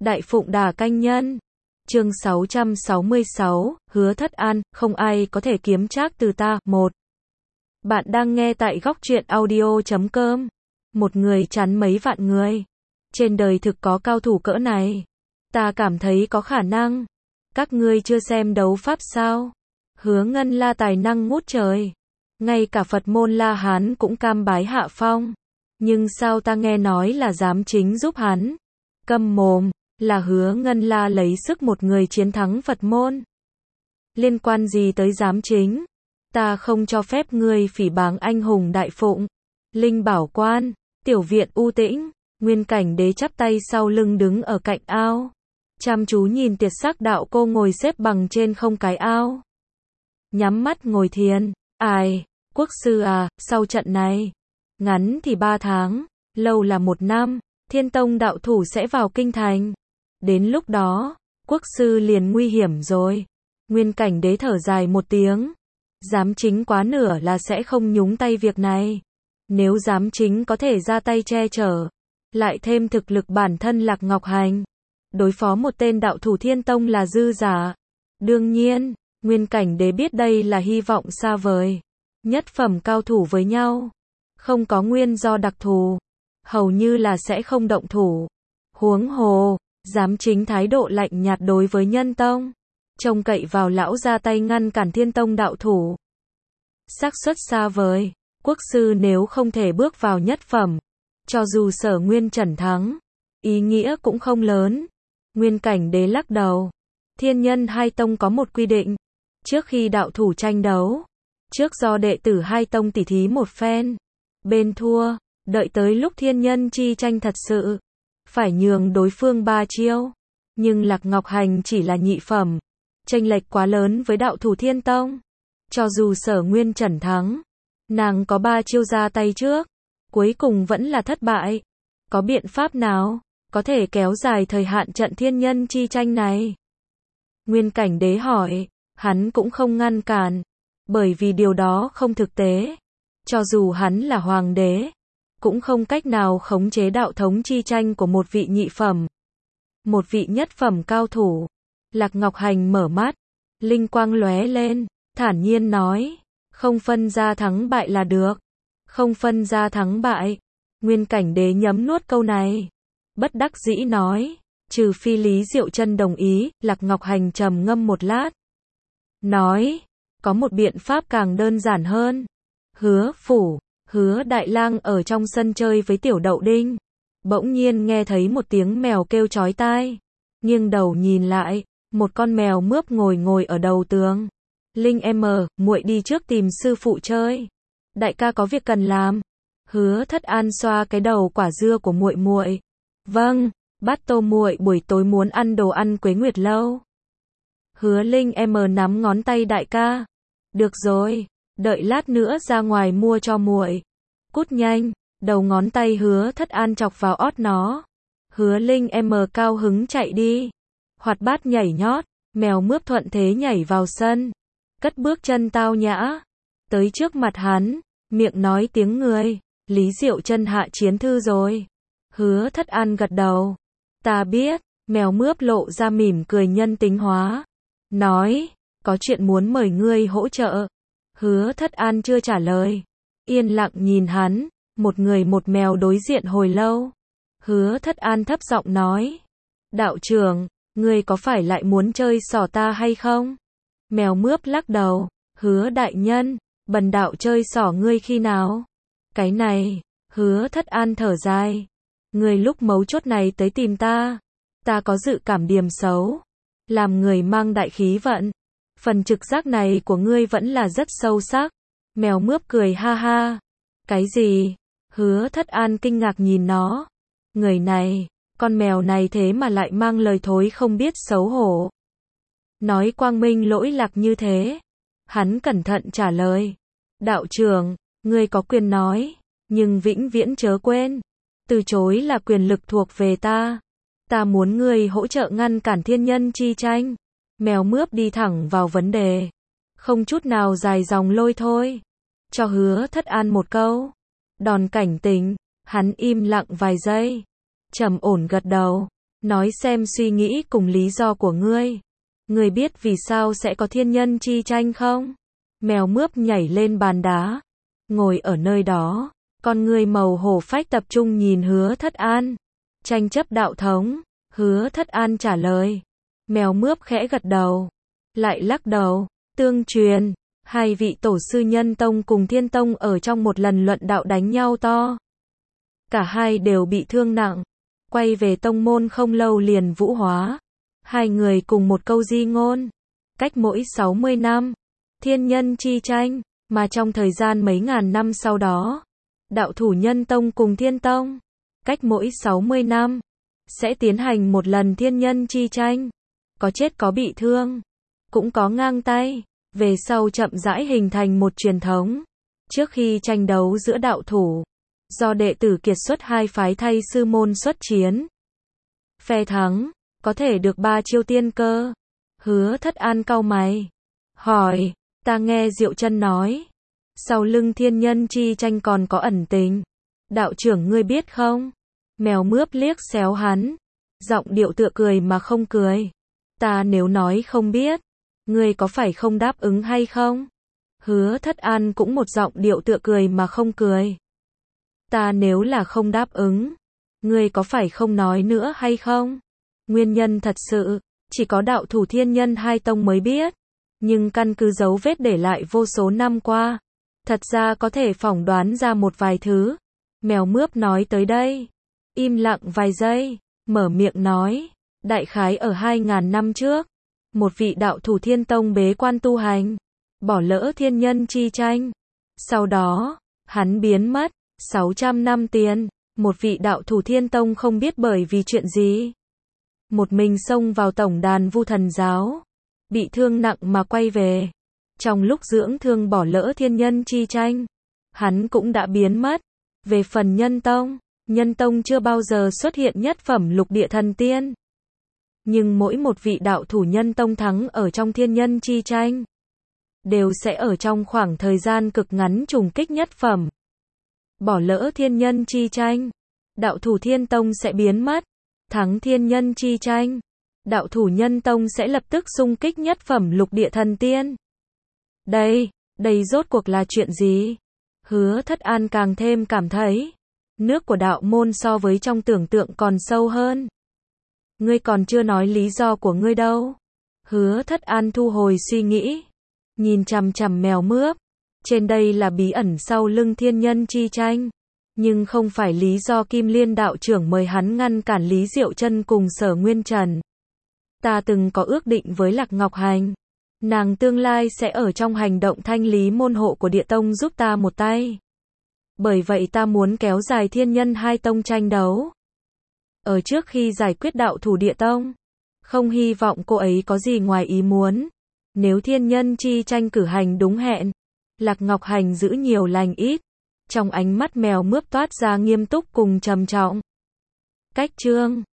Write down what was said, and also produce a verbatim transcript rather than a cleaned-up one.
Đại Phụng Đà Canh Nhân. Chương sáu trăm sáu mươi sáu, Hứa Thất An, không ai có thể kiếm trác từ ta. một. Bạn đang nghe tại góc truyện audio chấm com. Một người chắn mấy vạn người. Trên đời thực có cao thủ cỡ này. Ta cảm thấy có khả năng. Các ngươi chưa xem đấu pháp sao? Hứa Ngân La tài năng ngút trời. Ngay cả Phật môn La Hán cũng cam bái hạ phong. Nhưng sao ta nghe nói là giám chính giúp hắn? Câm mồm, là Hứa Ngân La lấy sức một người chiến thắng Phật môn. Liên quan gì tới giám chính? Ta không cho phép ngươi phỉ báng anh hùng Đại Phụng. Linh Bảo Quan, tiểu viện u tĩnh, Nguyên Cảnh Đế chắp tay sau lưng đứng ở cạnh ao. Chăm chú nhìn Tiệt Sắc Đạo Cô ngồi xếp bằng trên không cái ao. Nhắm mắt ngồi thiền. Ai, quốc sư à, sau trận này, ngắn thì ba tháng, lâu là một năm, Thiên Tông đạo thủ sẽ vào kinh thành. Đến lúc đó, quốc sư liền nguy hiểm rồi. Nguyên Cảnh Đế thở dài một tiếng. Giám chính quá nửa là sẽ không nhúng tay việc này. Nếu giám chính có thể ra tay che chở, lại thêm thực lực bản thân Lạc Ngọc Hành, đối phó một tên đạo thủ Thiên Tông là dư giả. Đương nhiên, Nguyên Cảnh Đế biết đây là hy vọng xa vời. Nhất phẩm cao thủ với nhau, không có nguyên do đặc thù, hầu như là sẽ không động thủ. Huống hồ, giám chính thái độ lạnh nhạt đối với Nhân Tông, trông cậy vào lão ra tay ngăn cản Thiên Tông đạo thủ. Xác suất xa vời, quốc sư nếu không thể bước vào nhất phẩm, cho dù Sở Nguyên Trần thắng, ý nghĩa cũng không lớn. Nguyên Cảnh Đế lắc đầu. Thiên Nhân hai tông có một quy định, trước khi đạo thủ tranh đấu, trước do đệ tử hai tông tỉ thí một phen, bên thua, đợi tới lúc thiên nhân chi tranh thật sự, phải nhường đối phương ba chiêu. Nhưng Lạc Ngọc Hành chỉ là nhị phẩm, chênh lệch quá lớn với đạo thủ Thiên Tông. Cho dù Sở Nguyên Trần thắng, nàng có ba chiêu ra tay trước, cuối cùng vẫn là thất bại. Có biện pháp nào có thể kéo dài thời hạn trận thiên nhân chi tranh này? Nguyên Cảnh Đế hỏi. Hắn cũng không ngăn cản, bởi vì điều đó không thực tế. Cho dù hắn là hoàng đế, cũng không cách nào khống chế đạo thống chi tranh của một vị nhị phẩm, một vị nhất phẩm cao thủ. Lạc Ngọc Hành mở mắt, linh quang lóe lên, thản nhiên nói, không phân ra thắng bại là được. Không phân ra thắng bại. Nguyên Cảnh Đế nhấm nuốt câu này, bất đắc dĩ nói, trừ phi Lý Diệu Chân đồng ý. Lạc Ngọc Hành trầm ngâm một lát, nói, có một biện pháp càng đơn giản hơn. Hứa phủ, Hứa Đại Lang ở trong sân chơi với Tiểu Đậu Đinh, bỗng nhiên nghe thấy một tiếng mèo kêu chói tai, nghiêng đầu nhìn lại, một con mèo mướp ngồi ngồi ở đầu tường. Linh em, muội đi trước tìm sư phụ chơi. Đại ca có việc cần làm. Hứa Thất An xoa cái đầu quả dưa của muội muội. Vâng, Bát Tô muội buổi tối muốn ăn đồ ăn Quế Nguyệt lâu. Hứa Linh em nắm ngón tay đại ca. Được rồi, đợi lát nữa ra ngoài mua cho muội. Cút nhanh. Đầu ngón tay Hứa Thất An chọc vào ót nó. Hứa Linh em cao hứng chạy đi. Hoạt bát nhảy nhót, mèo mướp thuận thế nhảy vào sân, cất bước chân tao nhã, tới trước mặt hắn, miệng nói tiếng người, Lý Diệu Chân hạ chiến thư rồi. Hứa Thất An gật đầu. Ta biết. Mèo mướp lộ ra mỉm cười nhân tính hóa, nói, có chuyện muốn mời ngươi hỗ trợ. Hứa Thất An chưa trả lời, yên lặng nhìn hắn, một người một mèo đối diện hồi lâu. Hứa Thất An thấp giọng nói, đạo trưởng, ngươi có phải lại muốn chơi xỏ ta hay không? Mèo mướp lắc đầu. Hứa đại nhân, bần đạo chơi xỏ ngươi khi nào? Cái này. Hứa Thất An thở dài, ngươi lúc mấu chốt này tới tìm ta, ta có dự cảm điểm xấu, làm người mang đại khí vận. Phần trực giác này của ngươi vẫn là rất sâu sắc. Mèo mướp cười ha ha. Cái gì? Hứa Thất An kinh ngạc nhìn nó. Người này, con mèo này thế mà lại mang lời thối không biết xấu hổ. Nói quang minh lỗi lạc như thế. Hắn cẩn thận trả lời. Đạo trưởng, ngươi có quyền nói, nhưng vĩnh viễn chớ quên, từ chối là quyền lực thuộc về ta. Ta muốn ngươi hỗ trợ ngăn cản thiên nhân chi tranh. Mèo mướp đi thẳng vào vấn đề, không chút nào dài dòng lôi thôi. Cho Hứa Thất An một câu đòn cảnh tỉnh. Hắn im lặng vài giây, trầm ổn gật đầu. Nói xem suy nghĩ cùng lý do của ngươi. Ngươi biết vì sao sẽ có thiên nhân chi tranh không? Mèo mướp nhảy lên bàn đá, ngồi ở nơi đó, con ngươi màu hổ phách tập trung nhìn Hứa Thất An. Tranh chấp đạo thống, Hứa Thất An trả lời. Mèo mướp khẽ gật đầu, lại lắc đầu. Tương truyền, hai vị tổ sư Nhân Tông cùng Thiên Tông ở trong một lần luận đạo đánh nhau to. Cả hai đều bị thương nặng, quay về tông môn không lâu liền vũ hóa. Hai người cùng một câu di ngôn, cách mỗi sáu mươi năm, thiên nhân chi tranh, mà trong thời gian mấy ngàn năm sau đó, đạo thủ Nhân Tông cùng Thiên Tông, cách mỗi sáu mươi năm, sẽ tiến hành một lần thiên nhân chi tranh. Có chết có bị thương, cũng có ngang tay, về sau chậm rãi hình thành một truyền thống. Trước khi tranh đấu giữa đạo thủ, do đệ tử kiệt xuất hai phái thay sư môn xuất chiến. Phe thắng, có thể được ba chiêu tiên cơ. Hứa Thất An cau mày, hỏi, ta nghe Diệu Chân nói, sau lưng thiên nhân chi tranh còn có ẩn tình. Đạo trưởng ngươi biết không? Mèo mướp liếc xéo hắn, giọng điệu tựa cười mà không cười. Ta nếu nói không biết, ngươi có phải không đáp ứng hay không? Hứa Thất An cũng một giọng điệu tựa cười mà không cười. Ta nếu là không đáp ứng, ngươi có phải không nói nữa hay không? Nguyên nhân thật sự, chỉ có đạo thủ thiên nhân hai tông mới biết. Nhưng căn cứ dấu vết để lại vô số năm qua, thật ra có thể phỏng đoán ra một vài thứ. Mèo mướp nói tới đây, im lặng vài giây, mở miệng nói, đại khái ở hai ngàn năm trước, một vị đạo thủ Thiên Tông bế quan tu hành, bỏ lỡ thiên nhân chi tranh. Sau đó, hắn biến mất, sáu trăm năm tiền, một vị đạo thủ Thiên Tông không biết bởi vì chuyện gì. Một mình xông vào tổng đàn Vu Thần giáo, bị thương nặng mà quay về. Trong lúc dưỡng thương bỏ lỡ thiên nhân chi tranh, hắn cũng đã biến mất. Về phần Nhân Tông, Nhân Tông chưa bao giờ xuất hiện nhất phẩm lục địa thần tiên. Nhưng mỗi một vị đạo thủ Nhân Tông thắng ở trong thiên nhân chi tranh, đều sẽ ở trong khoảng thời gian cực ngắn trùng kích nhất phẩm. Bỏ lỡ thiên nhân chi tranh, đạo thủ Thiên Tông sẽ biến mất. Thắng thiên nhân chi tranh, đạo thủ Nhân Tông sẽ lập tức xung kích nhất phẩm lục địa thần tiên. Đây, đây rốt cuộc là chuyện gì? Hứa Thất An càng thêm cảm thấy, nước của đạo môn so với trong tưởng tượng còn sâu hơn. Ngươi còn chưa nói lý do của ngươi đâu. Hứa Thất An thu hồi suy nghĩ, nhìn chằm chằm mèo mướp. Trên đây là bí ẩn sau lưng thiên nhân chi tranh, nhưng không phải lý do Kim Liên đạo trưởng mời hắn ngăn cản Lý Diệu Chân cùng Sở Nguyên Trần. Ta từng có ước định với Lạc Ngọc Hành, nàng tương lai sẽ ở trong hành động thanh lý môn hộ của Địa Tông giúp ta một tay. Bởi vậy ta muốn kéo dài thiên nhân hai tông tranh đấu. Ở trước khi giải quyết đạo thủ Địa Tông, không hy vọng cô ấy có gì ngoài ý muốn. Nếu thiên nhân chi tranh cử hành đúng hẹn, Lạc Ngọc Hành giữ nhiều lành ít. Trong ánh mắt mèo mướp toát ra nghiêm túc cùng trầm trọng. Cách chương